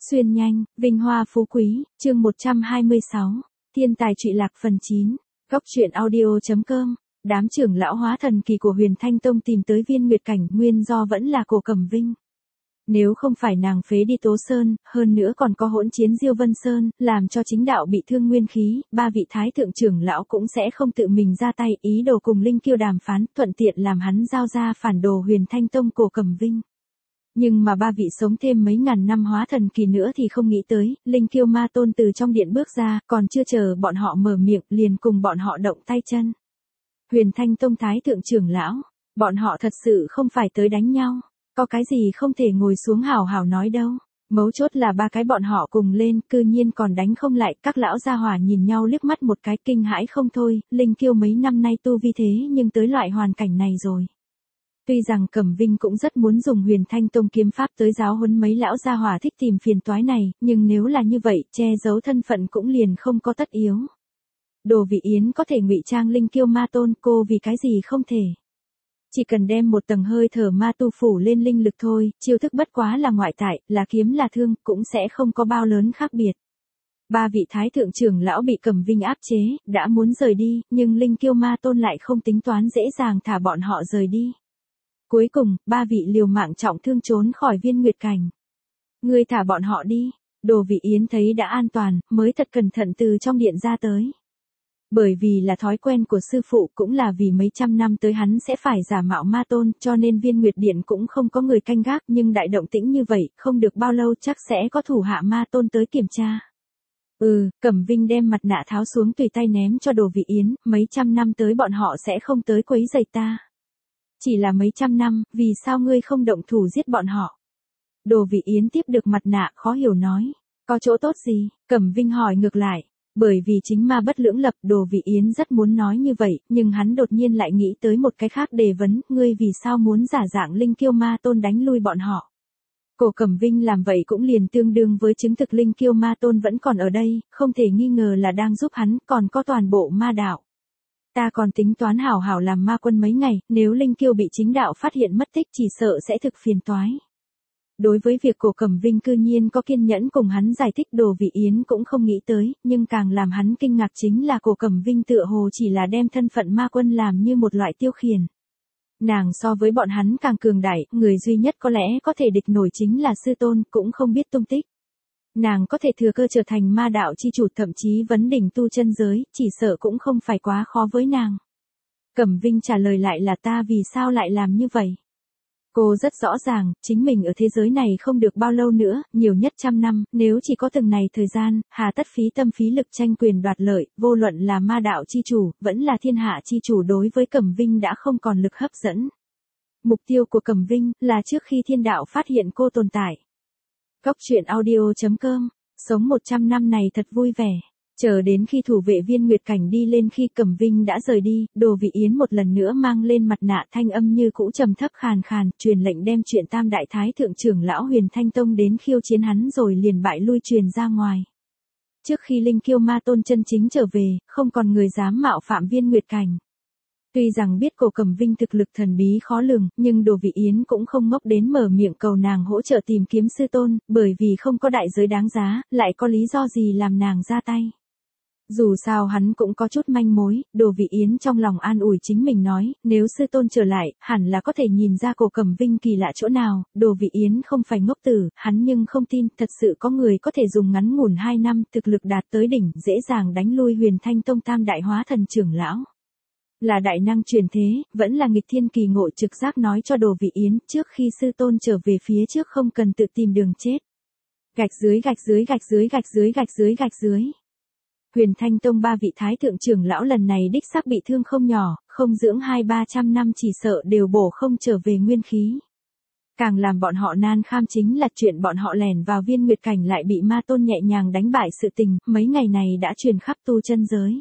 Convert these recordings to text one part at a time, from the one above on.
Xuyên nhanh, vinh hoa phú quý, chương 126, thiên tài trụy lạc phần 9, góc truyện audio.com. Đám trưởng lão hóa thần kỳ của Huyền Thanh Tông tìm tới Viên Nguyệt Cảnh, nguyên do vẫn là Cổ Cẩm Vinh. Nếu không phải nàng phế đi Tố Sơn, hơn nữa còn có hỗn chiến Diêu Vân Sơn, làm cho chính đạo bị thương nguyên khí, ba vị thái thượng trưởng lão cũng sẽ không tự mình ra tay, ý đồ cùng Linh Kiêu đàm phán, thuận tiện làm hắn giao ra phản đồ Huyền Thanh Tông Cổ Cẩm Vinh. Nhưng mà ba vị sống thêm mấy ngàn năm hóa thần kỳ nữa thì không nghĩ tới, Linh Kiêu ma tôn từ trong điện bước ra, còn chưa chờ bọn họ mở miệng, liền cùng bọn họ động tay chân. Huyền Thanh Tông thái thượng trưởng lão, bọn họ thật sự không phải tới đánh nhau, có cái gì không thể ngồi xuống hào hào nói đâu. Mấu chốt là ba cái bọn họ cùng lên, cư nhiên còn đánh không lại, các lão gia hỏa nhìn nhau liếc mắt một cái kinh hãi không thôi, Linh Kiêu mấy năm nay tu vi thế nhưng tới loại hoàn cảnh này rồi. Tuy rằng Cẩm Vinh cũng rất muốn dùng Huyền Thanh Tông kiếm pháp tới giáo huấn mấy lão gia hỏa thích tìm phiền toái này, nhưng nếu là như vậy, che giấu thân phận cũng liền không có tất yếu. Đồ Vị Yến có thể ngụy trang Linh Kiêu ma tôn, cô vì cái gì không thể. Chỉ cần đem một tầng hơi thở ma tu phủ lên linh lực thôi, chiêu thức bất quá là ngoại tại, là kiếm là thương, cũng sẽ không có bao lớn khác biệt. Ba vị thái thượng trưởng lão bị Cẩm Vinh áp chế, đã muốn rời đi, nhưng Linh Kiêu ma tôn lại không tính toán dễ dàng thả bọn họ rời đi. Cuối cùng, ba vị liều mạng trọng thương trốn khỏi Viên Nguyệt Cảnh. Ngươi thả bọn họ đi. Đồ Vị Yến thấy đã an toàn, mới thật cẩn thận từ trong điện ra tới. Bởi vì là thói quen của sư phụ, cũng là vì mấy trăm năm tới hắn sẽ phải giả mạo ma tôn, cho nên Viên Nguyệt Điện cũng không có người canh gác, nhưng đại động tĩnh như vậy, không được bao lâu chắc sẽ có thủ hạ ma tôn tới kiểm tra. Cẩm Vinh đem mặt nạ tháo xuống tùy tay ném cho Đồ Vị Yến, mấy trăm năm tới bọn họ sẽ không tới quấy rầy ta. Chỉ là mấy trăm năm, vì sao ngươi không động thủ giết bọn họ? Đồ Vị Yến tiếp được mặt nạ khó hiểu nói. Có chỗ tốt gì? Cẩm Vinh hỏi ngược lại. Bởi vì chính ma bất lưỡng lập, Đồ Vị Yến rất muốn nói như vậy, nhưng hắn đột nhiên lại nghĩ tới một cái khác đề vấn, ngươi vì sao muốn giả dạng Linh Kiêu ma tôn đánh lui bọn họ? Cổ Cẩm Vinh làm vậy cũng liền tương đương với chứng thực Linh Kiêu ma tôn vẫn còn ở đây, không thể nghi ngờ là đang giúp hắn, còn có toàn bộ ma đạo. Ta còn tính toán hảo hảo làm ma quân mấy ngày, nếu Linh Kiêu bị chính đạo phát hiện mất tích chỉ sợ sẽ thực phiền toái. Đối với việc Cổ Cẩm Vinh cư nhiên có kiên nhẫn cùng hắn giải thích, Đồ Vị Yến cũng không nghĩ tới, nhưng càng làm hắn kinh ngạc chính là Cổ Cẩm Vinh tựa hồ chỉ là đem thân phận ma quân làm như một loại tiêu khiển. Nàng so với bọn hắn càng cường đại, người duy nhất có lẽ có thể địch nổi chính là sư tôn, cũng không biết tung tích. Nàng có thể thừa cơ trở thành ma đạo chi chủ, thậm chí vấn đỉnh tu chân giới, chỉ sợ cũng không phải quá khó với nàng. Cẩm Vinh trả lời lại là ta vì sao lại làm như vậy. Cô rất rõ ràng, chính mình ở thế giới này không được bao lâu nữa, nhiều nhất 100 năm, nếu chỉ có từng này thời gian, hà tất phí tâm phí lực tranh quyền đoạt lợi, vô luận là ma đạo chi chủ, vẫn là thiên hạ chi chủ, đối với Cẩm Vinh đã không còn lực hấp dẫn. Mục tiêu của Cẩm Vinh là trước khi thiên đạo phát hiện cô tồn tại. Góc truyện audio.com, sống 100 năm này thật vui vẻ. Chờ đến khi thủ vệ Viên Nguyệt Cảnh đi lên, khi Cẩm Vinh đã rời đi, Đồ Vị Yến một lần nữa mang lên mặt nạ, thanh âm như cũ trầm thấp khàn khàn, truyền lệnh đem chuyện Tam Đại Thái Thượng trưởng lão Huyền Thanh Tông đến khiêu chiến hắn rồi liền bại lui truyền ra ngoài. Trước khi Linh Kiêu ma tôn chân chính trở về, không còn người dám mạo phạm Viên Nguyệt Cảnh. Tuy rằng biết Cổ Cẩm Vinh thực lực thần bí khó lường, nhưng Đồ Vị Yến cũng không ngốc đến mở miệng cầu nàng hỗ trợ tìm kiếm sư tôn, bởi vì không có đại giới đáng giá, lại có lý do gì làm nàng ra tay. Dù sao hắn cũng có chút manh mối, Đồ Vị Yến trong lòng an ủi chính mình nói, nếu sư tôn trở lại, hẳn là có thể nhìn ra Cổ Cẩm Vinh kỳ lạ chỗ nào. Đồ Vị Yến không phải ngốc tử, hắn nhưng không tin, thật sự có người có thể dùng ngắn ngủn 2 năm, thực lực đạt tới đỉnh, dễ dàng đánh lui Huyền Thanh Tông Tam Đại hóa thần trưởng lão. Là đại năng truyền thế, vẫn là nghịch thiên kỳ ngộ, trực giác nói cho Đồ Vị Yến, trước khi sư tôn trở về phía trước không cần tự tìm đường chết. Gạch dưới gạch dưới gạch dưới gạch dưới gạch dưới gạch dưới. Huyền Thanh Tông ba vị thái thượng trưởng lão lần này đích xác bị thương không nhỏ, không dưỡng 200-300 năm chỉ sợ đều bổ không trở về nguyên khí. Càng làm bọn họ nan kham chính là chuyện bọn họ lẻn vào Viên Nguyệt Cảnh lại bị ma tôn nhẹ nhàng đánh bại, sự tình, mấy ngày này đã truyền khắp tu chân giới.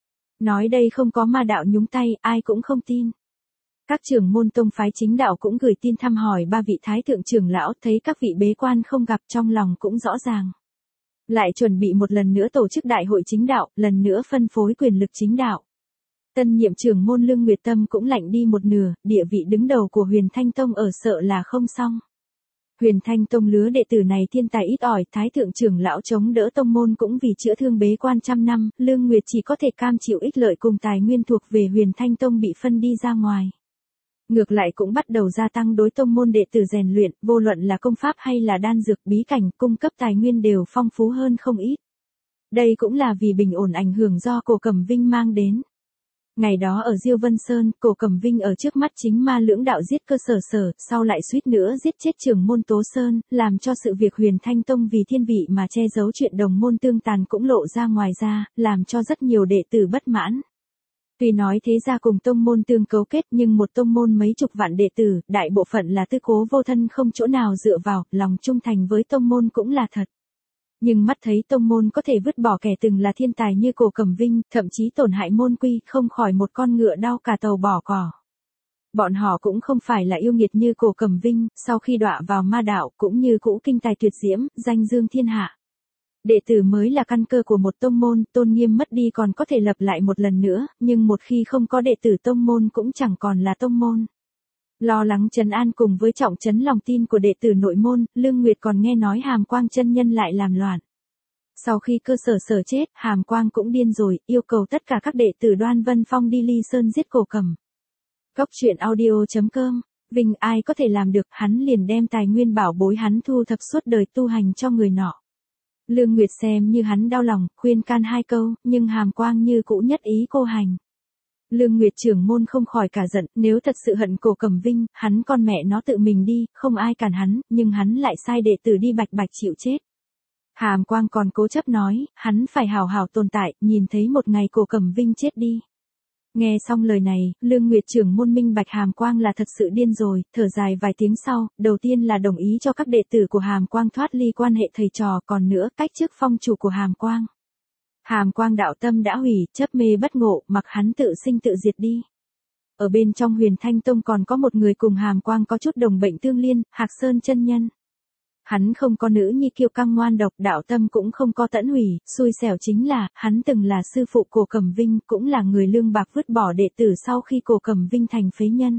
Nói đây không có ma đạo nhúng tay, ai cũng không tin. Các trưởng môn tông phái chính đạo cũng gửi tin thăm hỏi ba vị thái thượng trưởng lão, thấy các vị bế quan không gặp trong lòng cũng rõ ràng. Lại chuẩn bị một lần nữa tổ chức đại hội chính đạo, lần nữa phân phối quyền lực chính đạo. Tân nhiệm trưởng môn Lương Nguyệt Tâm cũng lạnh đi một nửa, địa vị đứng đầu của Huyền Thanh Tông ở sợ là không xong. Huyền Thanh Tông lứa đệ tử này thiên tài ít ỏi, thái thượng trưởng lão chống đỡ tông môn cũng vì chữa thương bế quan trăm năm, Lương Nguyệt chỉ có thể cam chịu ích lợi cùng tài nguyên thuộc về Huyền Thanh Tông bị phân đi ra ngoài. Ngược lại cũng bắt đầu gia tăng đối tông môn đệ tử rèn luyện, vô luận là công pháp hay là đan dược bí cảnh, cung cấp tài nguyên đều phong phú hơn không ít. Đây cũng là vì bình ổn ảnh hưởng do Cổ Cẩm Vinh mang đến. Ngày đó ở Diêu Vân Sơn, Cổ Cẩm Vinh ở trước mắt chính ma lưỡng đạo giết cơ sở, sau lại suýt nữa giết chết trưởng môn Tố Sơn, làm cho sự việc Huyền Thanh Tông vì thiên vị mà che giấu chuyện đồng môn tương tàn cũng lộ ra ngoài ra, làm cho rất nhiều đệ tử bất mãn. Tuy nói thế gia cùng tông môn tương cấu kết nhưng một tông môn mấy chục vạn đệ tử, đại bộ phận là tư cố vô thân không chỗ nào dựa vào, lòng trung thành với tông môn cũng là thật. Nhưng mắt thấy tông môn có thể vứt bỏ kẻ từng là thiên tài như Cổ Cẩm Vinh, thậm chí tổn hại môn quy, không khỏi một con ngựa đau cả tàu bỏ cỏ. Bọn họ cũng không phải là yêu nghiệt như Cổ Cẩm Vinh, sau khi đọa vào ma đạo cũng như cũ kinh tài tuyệt diễm, danh dương thiên hạ. Đệ tử mới là căn cơ của một tông môn, tôn nghiêm mất đi còn có thể lập lại một lần nữa, nhưng một khi không có đệ tử tông môn cũng chẳng còn là tông môn. Lo lắng trấn an cùng với trọng trấn lòng tin của đệ tử nội môn, Lương Nguyệt còn nghe nói Hàm Quang chân nhân lại làm loạn. Sau khi cơ sở chết, Hàm Quang cũng điên rồi, yêu cầu tất cả các đệ tử Đoan Vân Phong đi Ly Sơn giết Cổ Cẩm. Cốc truyện audio.com, Vinh ai có thể làm được, hắn liền đem tài nguyên bảo bối hắn thu thập suốt đời tu hành cho người nọ. Lương Nguyệt xem như hắn đau lòng, khuyên can 2 câu, nhưng Hàm Quang như cũ nhất ý cô hành. Lương Nguyệt trưởng môn không khỏi cả giận, nếu thật sự hận Cổ Cẩm Vinh, hắn con mẹ nó tự mình đi, không ai cản hắn, nhưng hắn lại sai đệ tử đi bạch bạch chịu chết. Hàm Quang còn cố chấp nói, hắn phải hào hào tồn tại, nhìn thấy một ngày Cổ Cẩm Vinh chết đi. Nghe xong lời này, Lương Nguyệt trưởng môn minh bạch Hàm Quang là thật sự điên rồi, thở dài vài tiếng sau, đầu tiên là đồng ý cho các đệ tử của Hàm Quang thoát ly quan hệ thầy trò, còn nữa cách chức phong chủ của Hàm Quang. Hàm Quang đạo tâm đã hủy, chấp mê bất ngộ, mặc hắn tự sinh tự diệt đi. Ở bên trong Huyền Thanh Tông còn có một người cùng Hàm Quang có chút đồng bệnh tương liên, Hạc Sơn chân nhân. Hắn không có nữ nhi kiêu căng ngoan độc, đạo tâm cũng không có tẫn hủy, xui xẻo chính là, hắn từng là sư phụ Cổ Cẩm Vinh, cũng là người lương bạc vứt bỏ đệ tử sau khi Cổ Cẩm Vinh thành phế nhân.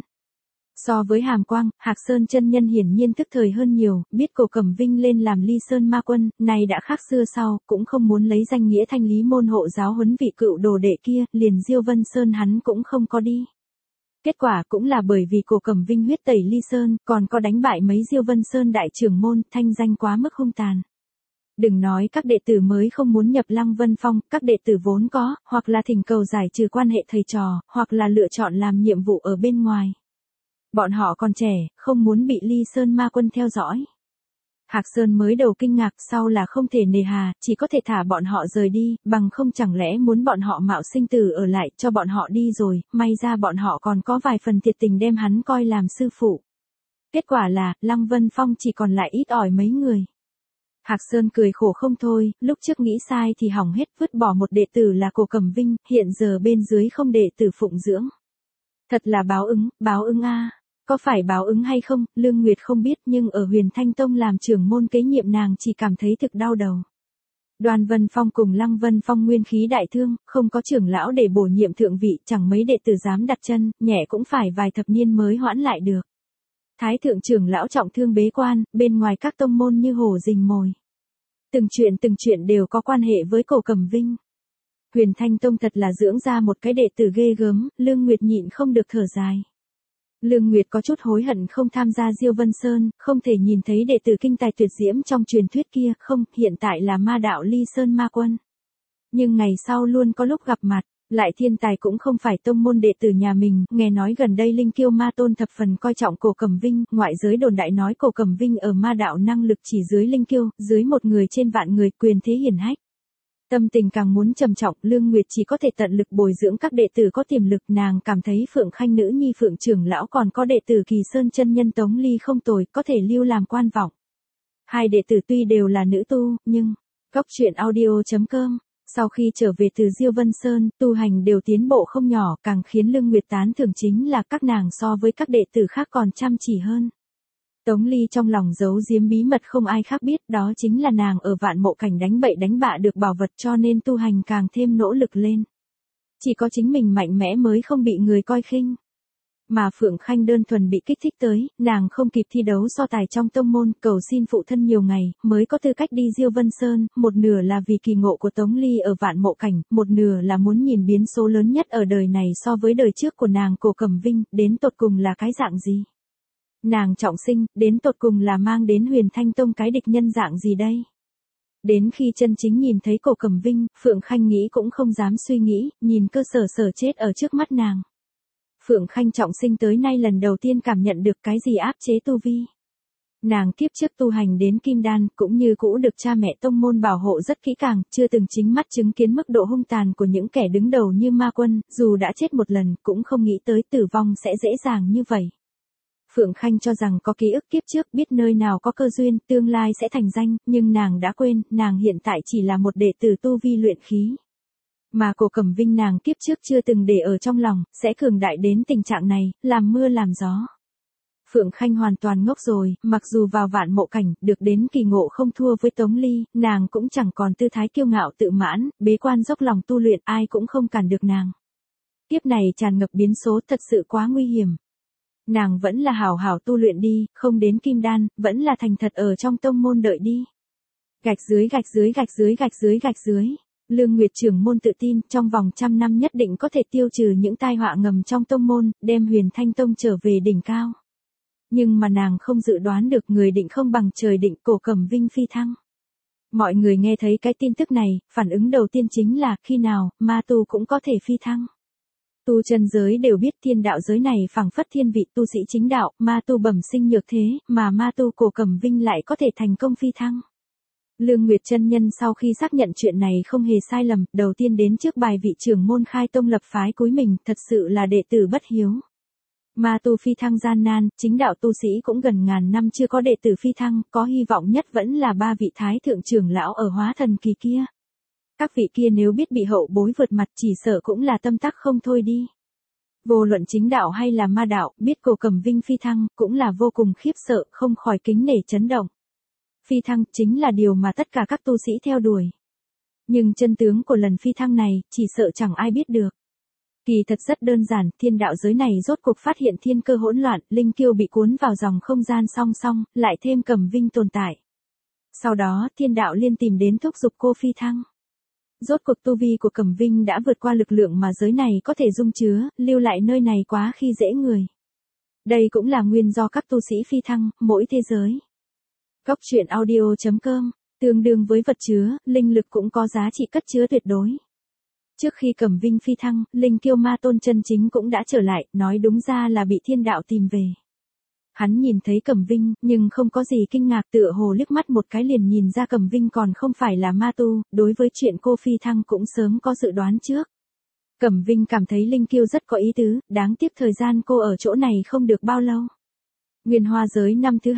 So với Hàm Quang, Hạc Sơn chân nhân hiển nhiên tức thời hơn nhiều, biết Cổ Cẩm Vinh lên làm Ly Sơn ma quân, này đã khác xưa sau, cũng không muốn lấy danh nghĩa thanh lý môn hộ giáo huấn vị cựu đồ đệ kia, liền Diêu Vân Sơn hắn cũng không có đi. Kết quả cũng là bởi vì Cổ Cẩm Vinh huyết tẩy Ly Sơn, còn có đánh bại mấy Diêu Vân Sơn đại trưởng môn, thanh danh quá mức hung tàn. Đừng nói các đệ tử mới không muốn nhập Lăng Vân Phong, các đệ tử vốn có, hoặc là thỉnh cầu giải trừ quan hệ thầy trò, hoặc là lựa chọn làm nhiệm vụ ở bên ngoài. Bọn họ còn trẻ, không muốn bị Ly Sơn ma quân theo dõi. Hạc Sơn mới đầu kinh ngạc, sau là không thể nề hà, chỉ có thể thả bọn họ rời đi, bằng không chẳng lẽ muốn bọn họ mạo sinh tử ở lại, cho bọn họ đi rồi, may ra bọn họ còn có vài phần thiệt tình đem hắn coi làm sư phụ. Kết quả là, Lăng Vân Phong chỉ còn lại ít ỏi mấy người. Hạc Sơn cười khổ không thôi, lúc trước nghĩ sai thì hỏng hết, vứt bỏ một đệ tử là Cổ Cẩm Vinh, hiện giờ bên dưới không đệ tử phụng dưỡng. Thật là báo ứng a. Có phải báo ứng hay không, Lương Nguyệt không biết, nhưng ở Huyền Thanh Tông làm trưởng môn kế nhiệm nàng chỉ cảm thấy thực đau đầu. Đoan Vân Phong cùng Lăng Vân Phong nguyên khí đại thương, không có trưởng lão để bổ nhiệm thượng vị, chẳng mấy đệ tử dám đặt chân, nhẹ cũng phải vài thập niên mới hoãn lại được. Thái thượng trưởng lão trọng thương bế quan, bên ngoài các tông môn như hổ rình mồi. Từng chuyện đều có quan hệ với Cổ Cẩm Vinh. Huyền Thanh Tông thật là dưỡng ra một cái đệ tử ghê gớm, Lương Nguyệt nhịn không được thở dài. Lương Nguyệt có chút hối hận không tham gia Diêu Vân Sơn, không thể nhìn thấy đệ tử kinh tài tuyệt diễm trong truyền thuyết kia, không, hiện tại là ma đạo Ly Sơn ma quân. Nhưng ngày sau luôn có lúc gặp mặt, lại thiên tài cũng không phải tông môn đệ tử nhà mình, nghe nói gần đây Linh Kiêu ma tôn thập phần coi trọng Cổ Cẩm Vinh, ngoại giới đồn đại nói Cổ Cẩm Vinh ở ma đạo năng lực chỉ dưới Linh Kiêu, dưới một người trên vạn người, quyền thế hiển hách. Tâm tình càng muốn trầm trọng, Lương Nguyệt chỉ có thể tận lực bồi dưỡng các đệ tử có tiềm lực, nàng cảm thấy Phượng Khanh nữ nhi Phượng trưởng lão còn có đệ tử Kỳ Sơn chân nhân Tống Ly không tồi, có thể lưu làm quan vọng. Hai đệ tử tuy đều là nữ tu, nhưng Cốc truyện audio.com, sau khi trở về từ Diêu Vân Sơn, tu hành đều tiến bộ không nhỏ, càng khiến Lương Nguyệt tán thưởng chính là các nàng so với các đệ tử khác còn chăm chỉ hơn. Tống Ly trong lòng giấu giếm bí mật không ai khác biết, đó chính là nàng ở Vạn Mộ Cảnh đánh bậy đánh bạ được bảo vật, cho nên tu hành càng thêm nỗ lực lên. Chỉ có chính mình mạnh mẽ mới không bị người coi khinh. Mà Phượng Khanh đơn thuần bị kích thích tới, nàng không kịp thi đấu so tài trong tông môn, cầu xin phụ thân nhiều ngày, mới có tư cách đi Diêu Vân Sơn, một nửa là vì kỳ ngộ của Tống Ly ở Vạn Mộ Cảnh, một nửa là muốn nhìn biến số lớn nhất ở đời này so với đời trước của nàng Cổ Cẩm Vinh, đến tột cùng là cái dạng gì. Nàng trọng sinh, đến tột cùng là mang đến Huyền Thanh Tông cái địch nhân dạng gì đây? Đến khi chân chính nhìn thấy Cổ Cẩm Vinh, Phượng Khanh nghĩ cũng không dám suy nghĩ, nhìn cơ sở sở chết ở trước mắt nàng. Phượng Khanh trọng sinh tới nay lần đầu tiên cảm nhận được cái gì áp chế tu vi. Nàng kiếp trước tu hành đến Kim Đan, cũng như cũ được cha mẹ tông môn bảo hộ rất kỹ càng, chưa từng chính mắt chứng kiến mức độ hung tàn của những kẻ đứng đầu như Ma Quân, dù đã chết một lần, cũng không nghĩ tới tử vong sẽ dễ dàng như vậy. Phượng Khanh cho rằng có ký ức kiếp trước, biết nơi nào có cơ duyên, tương lai sẽ thành danh, nhưng nàng đã quên, nàng hiện tại chỉ là một đệ tử tu vi luyện khí. Mà Cổ Cẩm Vinh nàng kiếp trước chưa từng để ở trong lòng, sẽ cường đại đến tình trạng này, làm mưa làm gió. Phượng Khanh hoàn toàn ngốc rồi, mặc dù vào Vạn Mộ Cảnh, được đến kỳ ngộ không thua với Tống Ly, nàng cũng chẳng còn tư thái kiêu ngạo tự mãn, bế quan dốc lòng tu luyện, ai cũng không cản được nàng. Kiếp này tràn ngập biến số, thật sự quá nguy hiểm. Nàng vẫn là hảo hảo tu luyện đi, không đến Kim Đan, vẫn là thành thật ở trong tông môn đợi đi. Gạch dưới gạch dưới gạch dưới gạch dưới gạch dưới. Lương Nguyệt trưởng môn tự tin, trong vòng 100 năm nhất định có thể tiêu trừ những tai họa ngầm trong tông môn, đem Huyền Thanh Tông trở về đỉnh cao. Nhưng mà nàng không dự đoán được người định không bằng trời định, Cổ Cẩm Vinh phi thăng. Mọi người nghe thấy cái tin tức này, phản ứng đầu tiên chính là, khi nào, ma tu cũng có thể phi thăng. Tu chân giới đều biết thiên đạo giới này phảng phất thiên vị tu sĩ chính đạo, ma tu bẩm sinh nhược thế, mà ma tu Cổ Cẩm Vinh lại có thể thành công phi thăng. Lương Nguyệt chân nhân sau khi xác nhận chuyện này không hề sai lầm, đầu tiên đến trước bài vị trưởng môn khai tông lập phái cúi mình, thật sự là đệ tử bất hiếu. Ma tu phi thăng gian nan, chính đạo tu sĩ cũng gần ngàn năm chưa có đệ tử phi thăng, có hy vọng nhất vẫn là 3 vị thái thượng trưởng lão ở Hóa Thần Kỳ kia. Các vị kia nếu biết bị hậu bối vượt mặt chỉ sợ cũng là tâm tắc không thôi đi. Vô luận chính đạo hay là ma đạo, biết Cổ Cẩm Vinh phi thăng, cũng là vô cùng khiếp sợ, không khỏi kính nể chấn động. Phi thăng chính là điều mà tất cả các tu sĩ theo đuổi. Nhưng chân tướng của lần phi thăng này, chỉ sợ chẳng ai biết được. Kỳ thật rất đơn giản, thiên đạo giới này rốt cuộc phát hiện thiên cơ hỗn loạn, linh kiêu bị cuốn vào dòng không gian song song, lại thêm Cẩm Vinh tồn tại. Sau đó, thiên đạo liên tìm đến thúc giục cô phi thăng. Rốt cuộc tu vi của Cẩm Vinh đã vượt qua lực lượng mà giới này có thể dung chứa, lưu lại nơi này quá khi dễ người. Đây cũng là nguyên do các tu sĩ phi thăng, mỗi thế giới. Góc truyện audio.com, tương đương với vật chứa, linh lực cũng có giá trị cất chứa tuyệt đối. Trước khi Cẩm Vinh phi thăng, linh kiêu ma tôn chân chính cũng đã trở lại, nói đúng ra là bị thiên đạo tìm về. Hắn nhìn thấy Cẩm Vinh, nhưng không có gì kinh ngạc, tựa hồ liếc mắt một cái liền nhìn ra Cẩm Vinh còn không phải là ma tu, đối với chuyện cô phi thăng cũng sớm có dự đoán trước. Cẩm Vinh cảm thấy linh kiêu rất có ý tứ, đáng tiếc thời gian cô ở chỗ này không được bao lâu. Nguyên Hoa giới năm thứ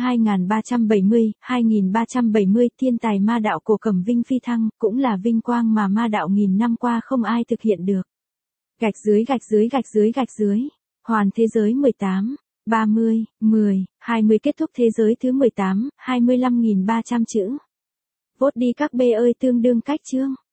2370, thiên tài ma đạo của Cẩm Vinh phi thăng, cũng là vinh quang mà ma đạo nghìn năm qua không ai thực hiện được. Gạch dưới gạch dưới gạch dưới gạch dưới. Hoàn thế giới 18, 30, 10, 20 kết thúc thế giới thứ 18, 25.300 chữ. Vote đi các B ơi tương đương cách chương.